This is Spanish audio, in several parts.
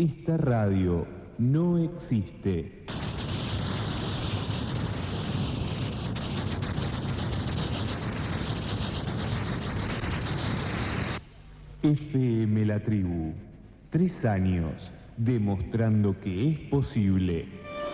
Esta radio no existe. FM La Tribu, 3 años demostrando que es posible.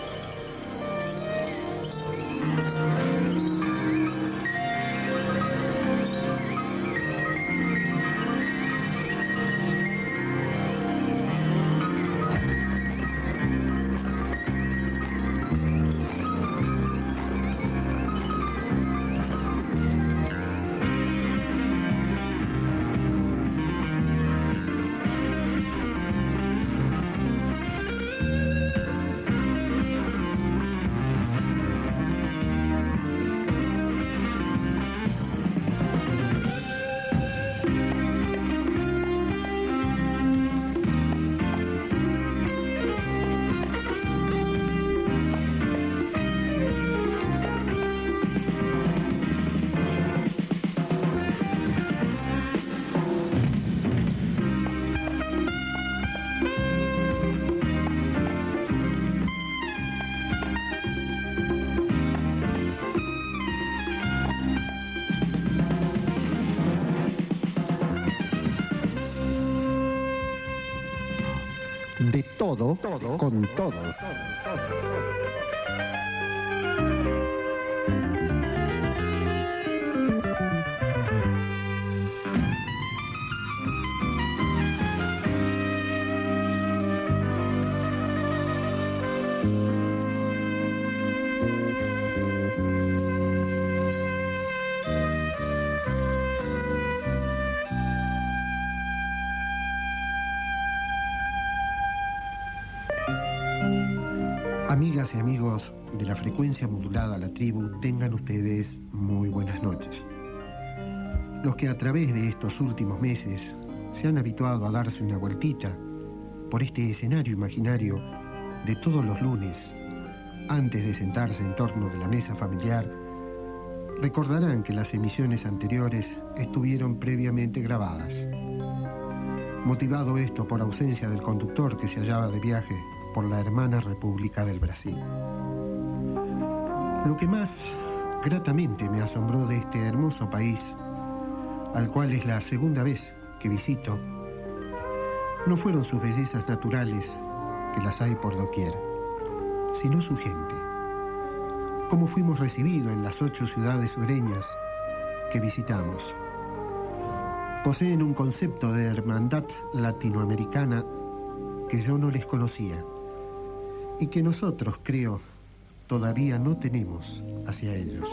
De todo, con todos. Amigas y amigos de la frecuencia modulada La Tribu, tengan ustedes muy buenas noches. Los que a través de estos últimos meses se han habituado a darse una vueltita por este escenario imaginario de todos los lunes, antes de sentarse en torno de la mesa familiar, recordarán que las emisiones anteriores estuvieron previamente grabadas. Motivado esto por ausencia del conductor que se hallaba de viaje por la hermana República del Brasil. Lo que más gratamente me asombró de este hermoso país, al cual es la segunda vez que visito, no fueron sus bellezas naturales, que las hay por doquier, sino su gente. Cómo fuimos recibidos en las 8 ciudades sureñas que visitamos. Poseen un concepto de hermandad latinoamericana que yo no les conocía y que nosotros, creo, todavía no tenemos hacia ellos.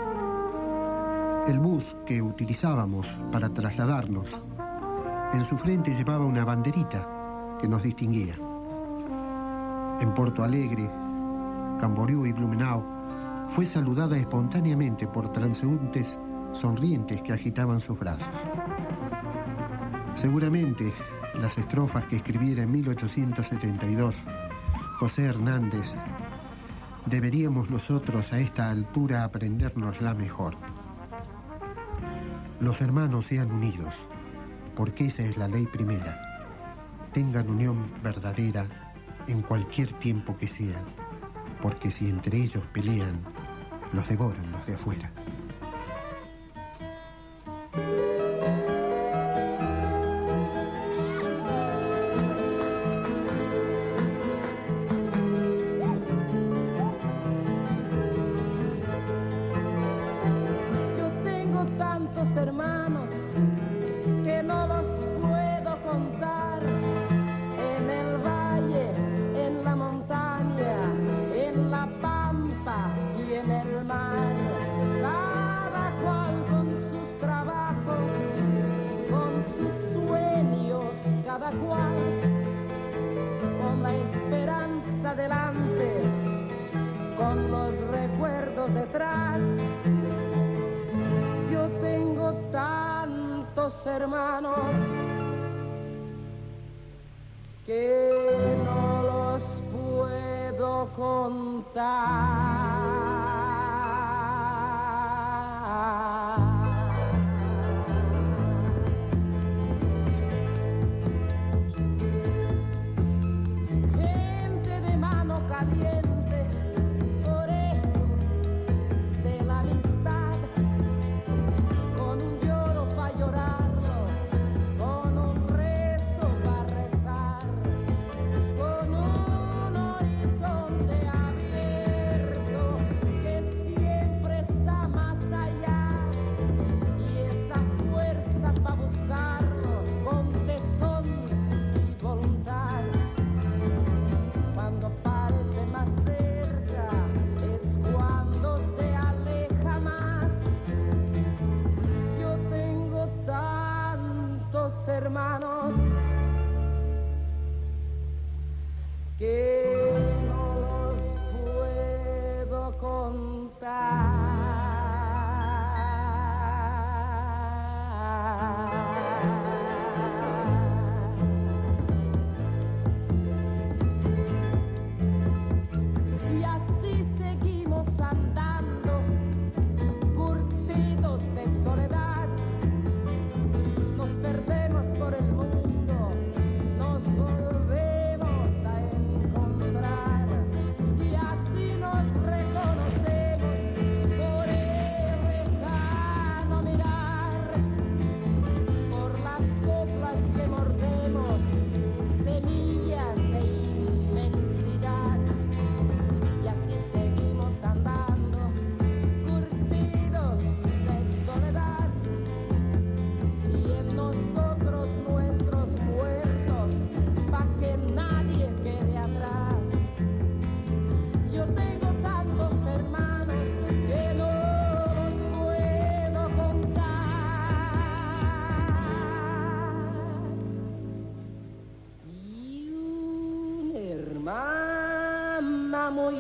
El bus que utilizábamos para trasladarnos, en su frente llevaba una banderita que nos distinguía. En Porto Alegre, Camboriú y Blumenau fue saludada espontáneamente por transeúntes sonrientes que agitaban sus brazos. Seguramente las estrofas que escribiera en 1872 José Hernández deberíamos nosotros a esta altura aprendérnosla mejor. Los hermanos sean unidos, porque esa es la ley primera. Tengan unión verdadera en cualquier tiempo que sea, porque si entre ellos pelean, los devoran los de afuera. Hermanos que no los puedo contar, en el valle, en la montaña, en la pampa y en el mar, cada cual con sus trabajos, con sus sueños, cada cual con la esperanza delante, con los recuerdos detrás. Yo tengo tantos hermanos que no los puedo contar.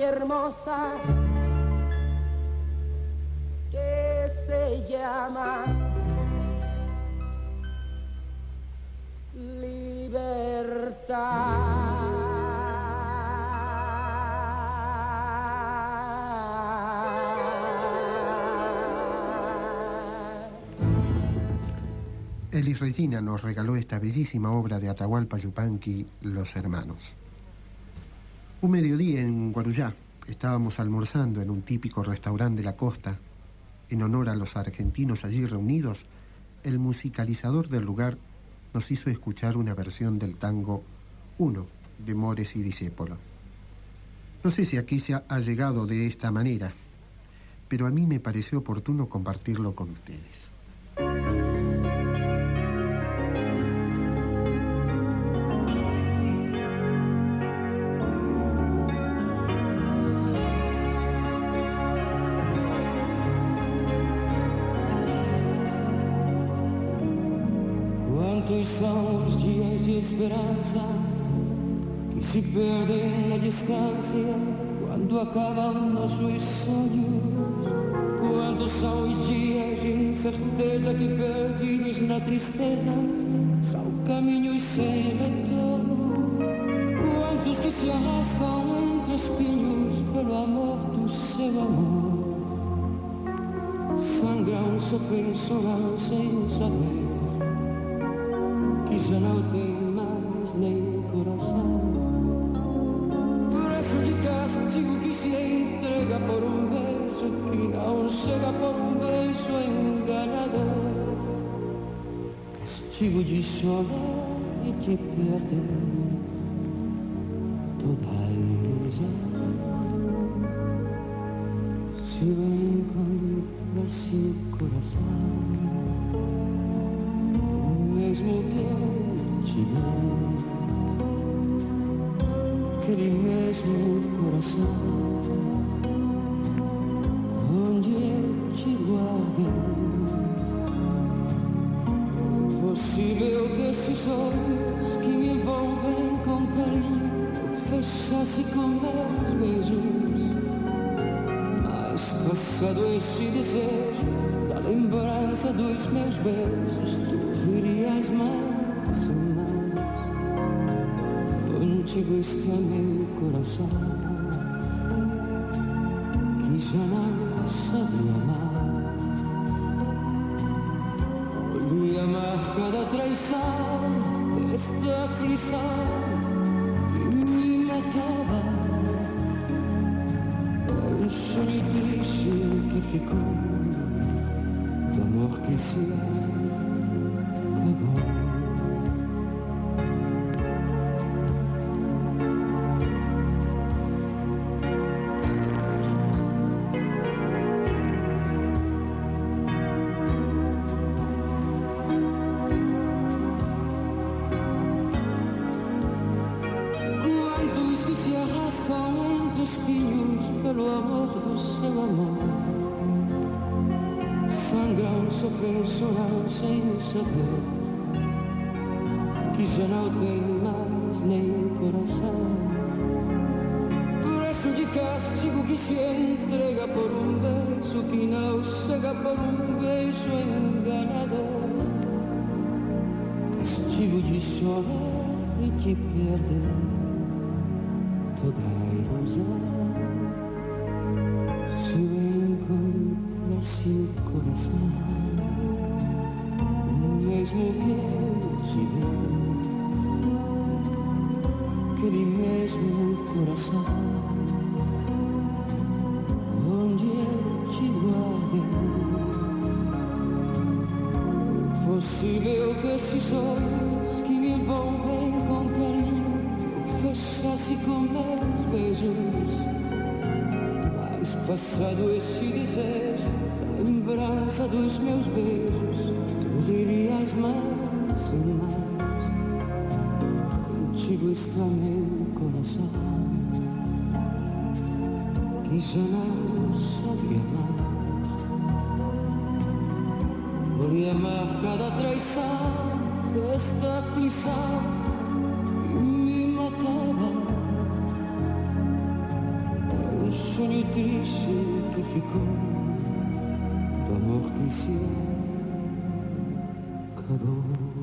hermosa que se llama libertad. Elis Regina nos regaló esta bellísima obra de Atahualpa Yupanqui, Los Hermanos. Un mediodía en Guarujá estábamos almorzando en un típico restaurante de la costa. En honor a los argentinos allí reunidos, el musicalizador del lugar nos hizo escuchar una versión del tango Uno, de Mores y Discépolo. No sé si aquí se ha llegado de esta manera, pero a mí me pareció oportuno compartirlo con ustedes. Quantos são os dias de esperança que se perdem na distância quando acabam nossos sonhos? Quantos são os dias de incerteza que perdidos na tristeza são caminhos sem retorno? Quantos que se arrastam entre espinhos pelo amor do seu amor? Sangram, sofrem, choram sem saber que já não tem mais nem coração. Preço de castigo que se entrega por um beijo que não chega, por um beijo enganador. Castigo de chorar e de perder toda a ilusão. Se eu encontro assim o coração, mesmo que eu te dei, aquele mesmo coração onde eu te guardei. Possível que esses olhos que me envolvem com carinho fechasse com meus beijos, mas passado esse desejo da lembrança dos meus beijos, tu virias mais e mais. Contigo está meu coração que já não sabe amar. Olhei a marca da traição, desta aflição que me matava. É um sonho triste que ficou do amor que se acabou. Quantos que se arrastam entre espinhos pelo amor do seu amor, sangram, sofrem, choram sem saber que já não tem mais nem coração. Preço de castigo que se entrega por um beijo que não chega, por um beijo enganador. Castigo de chorar e de perder toda a ilusão. Se eu encontrasse o coração, mesmo que eu te dei, aquele mesmo coração onde eu te guardei. Possível que esses olhos que me envolvem com carinho fechasse com meus beijos, mas passado esse desejo, a lembrança dos meus beijos, tu virias mais e mais. Contigo está meu coração que já não sabe amar. Olhei a marca da traição, desta aflição que me matava. É sonho triste que ficou do amor que se acabou.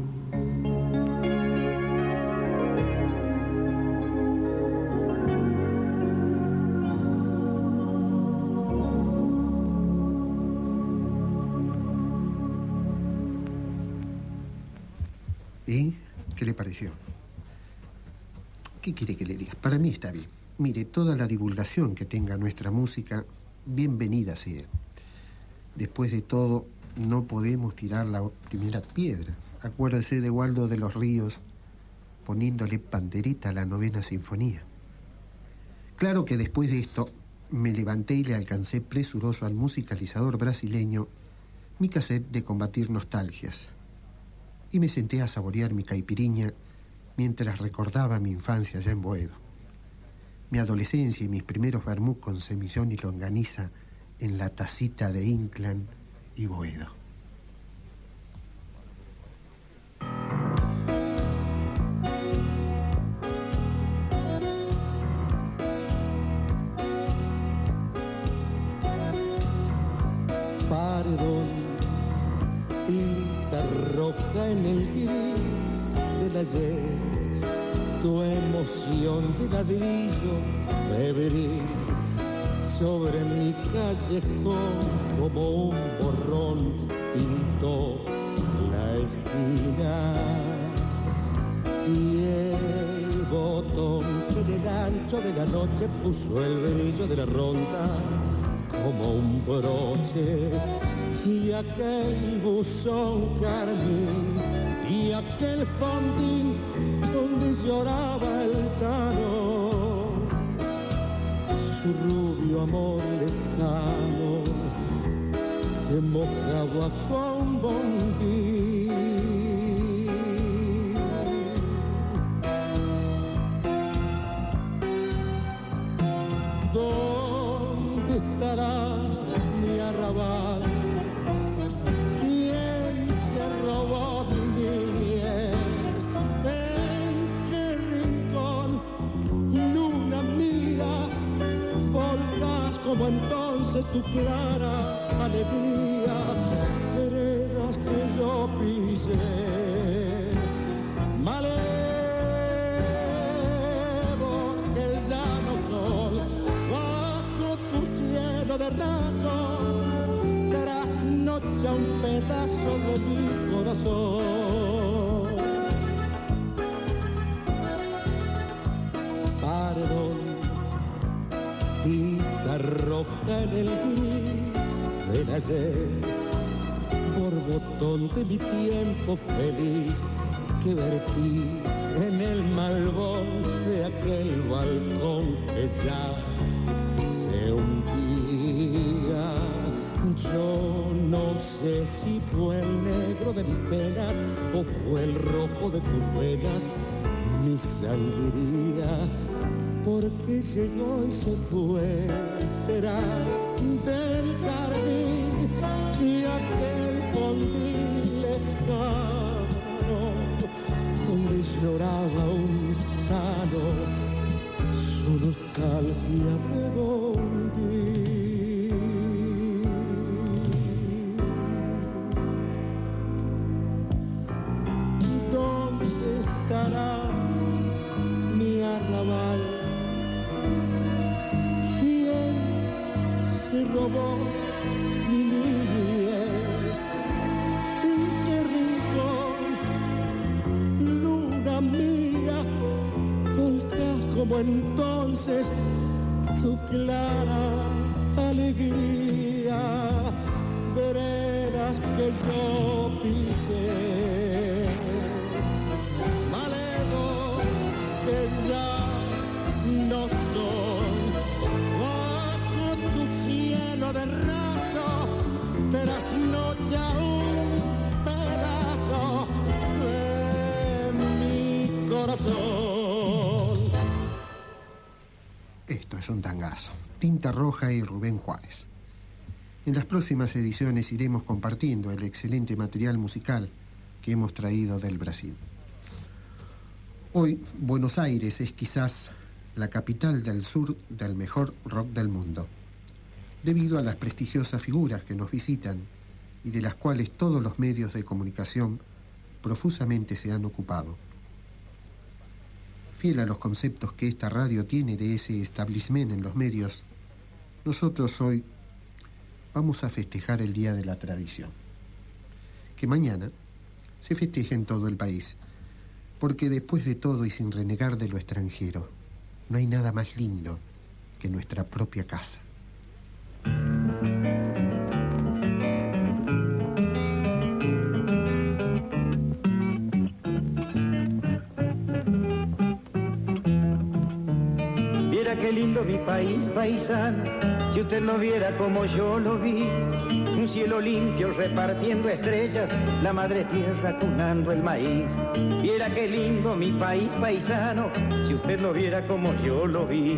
¿Y qué le pareció? ¿Qué quiere que le diga? Para mí está bien. Mire, toda la divulgación que tenga nuestra música, bienvenida sea. Después de todo, no podemos tirar la primera piedra. Acuérdese de Waldo de los Ríos poniéndole pandereta a la 9ª Sinfonía. Claro que después de esto me levanté y le alcancé presuroso al musicalizador brasileño mi cassette de Combatir Nostalgias. Y me senté a saborear mi caipiriña mientras recordaba mi infancia allá en Boedo, mi adolescencia y mis primeros vermú con semillón y longaniza en la tacita de Inclán y Boedo. Paredón, tinta roja en el gris del ayer, tu emoción de ladrillo febril sobre mi callejón como un borrón pintó la esquina, y el botón que en el ancho de la noche puso el brillo de la ronda como un broche, y aquel buzón carmín y aquel fondín donde lloraba el tano, su rubio amor lejano se mojaba con bombín. ¿Dónde estará mi arrabal? ¿Quién se robó mi niñez? ¿En qué rincón? Luna mira, volcás como entonces tu clara alegría, veredas que yo pisé, malevos que ya no son, bajo tu cielo de raso, trasnocha un pedazo de mi corazón. Paredón, tinta roja en el gris del ayer, por botón de mi tiempo feliz que vertí en el malvón de aquel balcón que ya se hundía. Yo no sé si fue el negro de mis penas o fue el rojo de tus venas mi sangría, porque llegó y se fue detrás del jardín y aquel fondín lejano donde lloraba un tano, su nostalgia de bombín. ¿Dónde estará mi arrabal? ¿Quién se robó mi niñez? ¿En qué rincón? Luna mía, volcás como entonces tu clara alegría, veredas que yo pisé, malevos que ya no son, bajo tu cielo de raso, trasnocha un pedazo de mi corazón. Esto es un tangazo. Tinta Roja y Rubén Juárez. En las próximas ediciones iremos compartiendo el excelente material musical que hemos traído del Brasil. Hoy, Buenos Aires es quizás la capital del sur del mejor rock del mundo. debido a las prestigiosas figuras que nos visitan y de las cuales todos los medios de comunicación profusamente se han ocupado. Fiel a los conceptos que esta radio tiene de ese establishment en los medios, nosotros hoy vamos a festejar el Día de la Tradición, que mañana se festeja en todo el país, porque después de todo y sin renegar de lo extranjero, no hay nada más lindo que nuestra propia casa. Viera qué lindo mi país, paisano, si usted lo viera como yo lo vi. Un cielo limpio repartiendo estrellas, la madre tierra cunando el maíz. Viera qué lindo mi país, paisano, si usted lo viera como yo lo vi.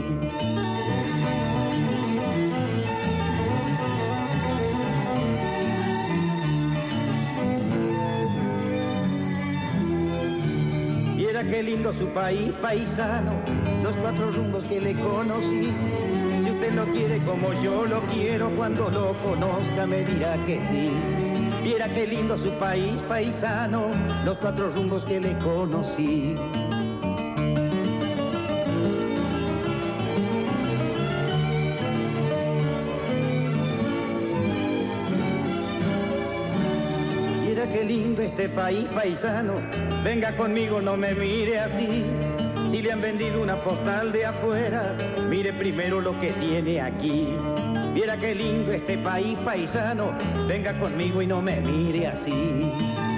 Viera qué lindo su país, paisano, los 4 rumbos que le conocí. Si usted lo quiere como yo lo quiero, cuando lo conozca me dirá que sí. Viera qué lindo su país, paisano, los 4 rumbos que le conocí. Viera qué lindo este país, paisano, venga conmigo, no me mire así. Si le han vendido una postal de afuera, mire primero lo que tiene aquí. Viera qué lindo este país, paisano, venga conmigo y no me mire así.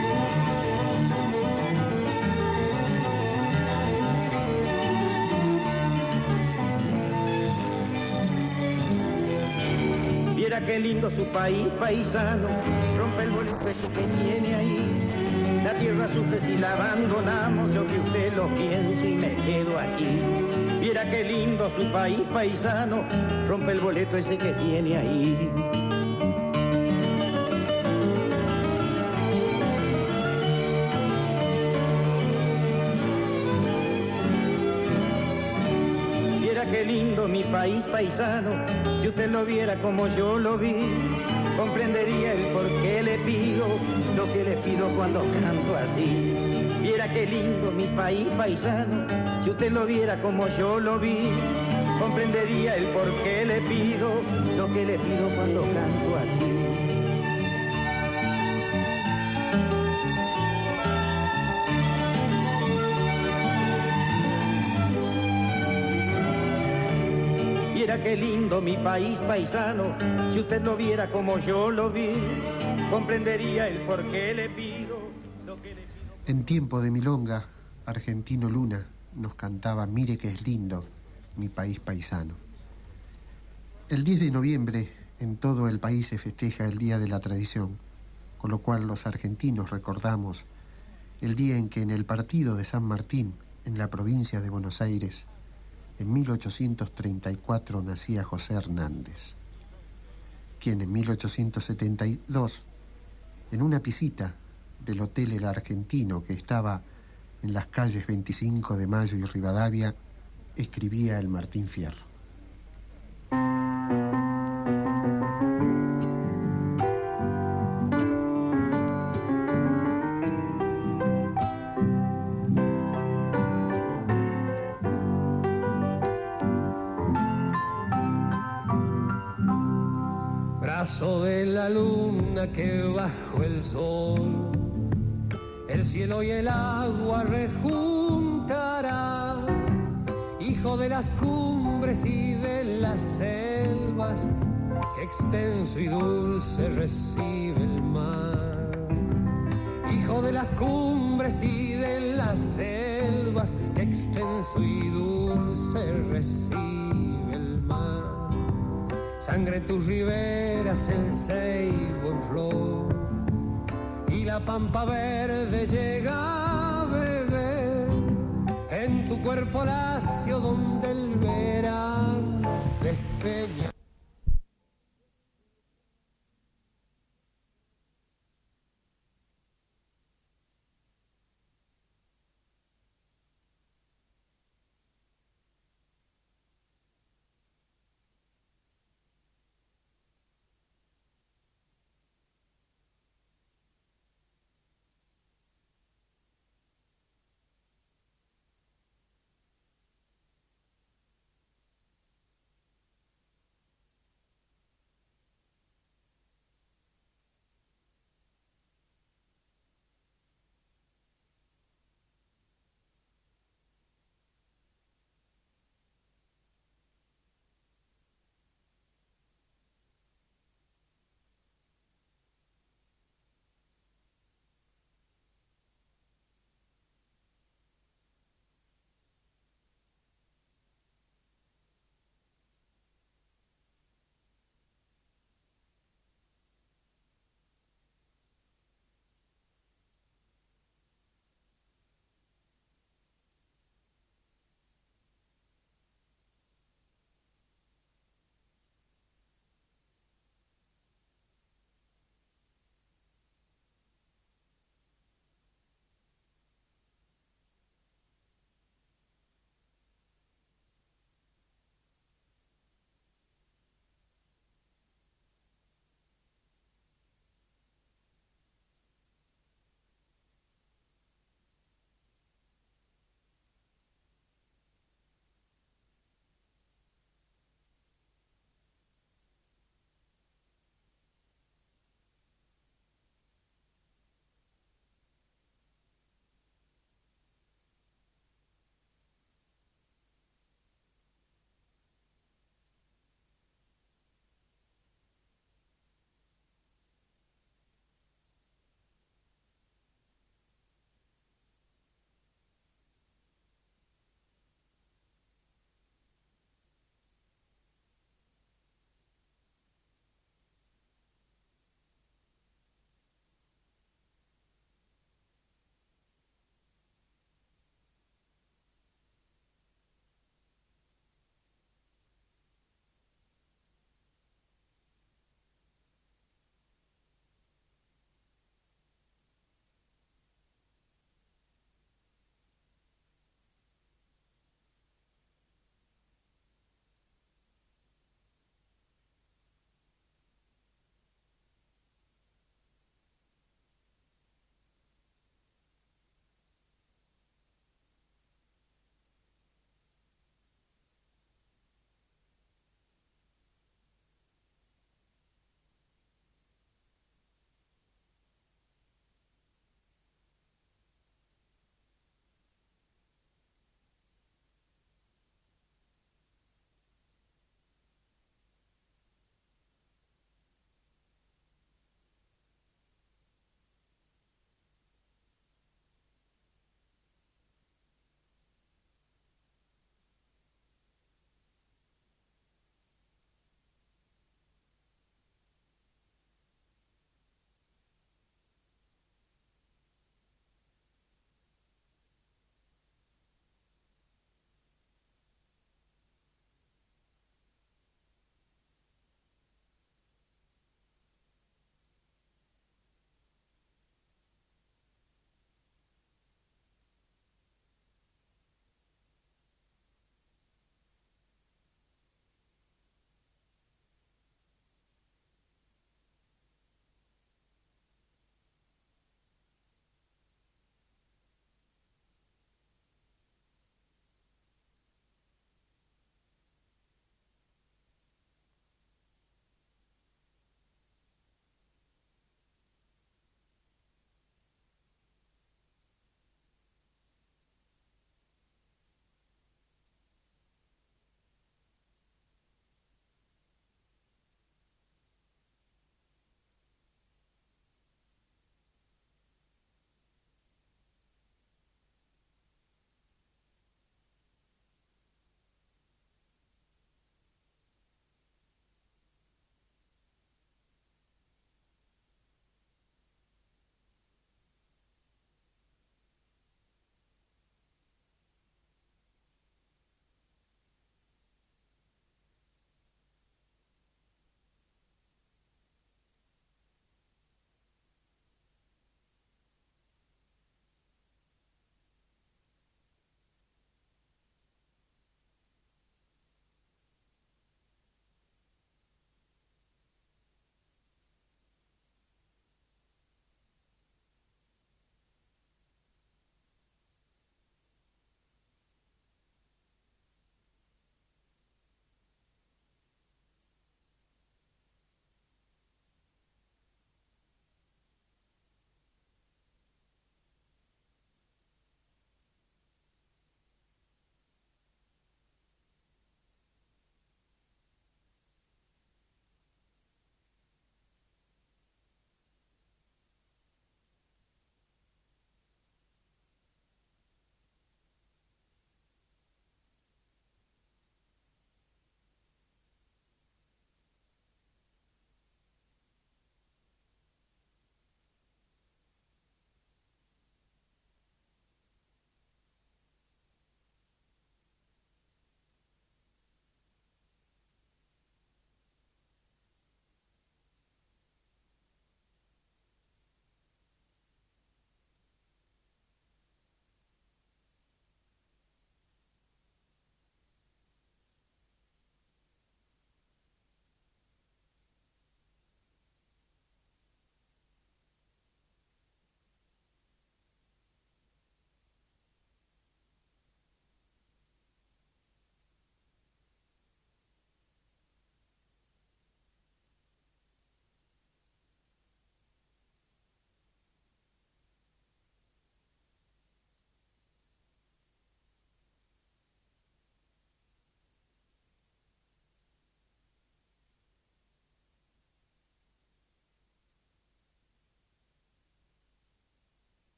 Viera qué lindo su país, paisano, rompe el bolito ese que tiene ahí. La tierra sufre si la abandonamos, yo que usted lo pienso y me quedo aquí. Viera qué lindo su país, paisano, rompe el boleto ese que tiene ahí. Viera qué lindo mi país, paisano, si usted lo viera como yo lo vi, comprendería el por qué le pido lo que le pido cuando canto así. Viera qué lindo mi país, paisano, si usted lo viera como yo lo vi, comprendería el por qué le pido lo que le pido cuando canto así. Viera qué lindo mi país, paisano, si usted lo viera como yo lo vi, comprendería el por qué le pido lo que le pido. En tiempo de milonga, Argentino Luna nos cantaba Mire que es lindo mi país paisano. El 10 de noviembre en todo el país se festeja el Día de la Tradición, con lo cual los argentinos recordamos el día en que en el partido de San Martín, en la provincia de Buenos Aires, en 1834 nacía José Hernández, quien en 1872, en una pisita del Hotel El Argentino que estaba en las calles 25 de Mayo y Rivadavia, escribía el Martín Fierro. Brazo de la luna que bajo el sol el cielo y el agua rejuntará, hijo de las cumbres y de las selvas, que extenso y dulce recibe el mar. Hijo de las cumbres y de las selvas, que extenso y dulce recibe el mar. Sangre en tus riberas, el ceibo en flor, y la pampa verde llega a beber en tu cuerpo lacio donde el verano